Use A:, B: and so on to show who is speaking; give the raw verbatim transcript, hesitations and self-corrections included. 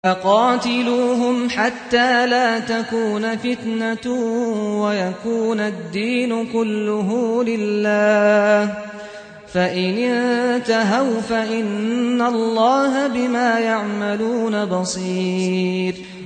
A: فقاتلوهم حتى لا تكون فتنة ويكون الدين كله لله، فإن انتهوا فإن الله بما يعملون بصير.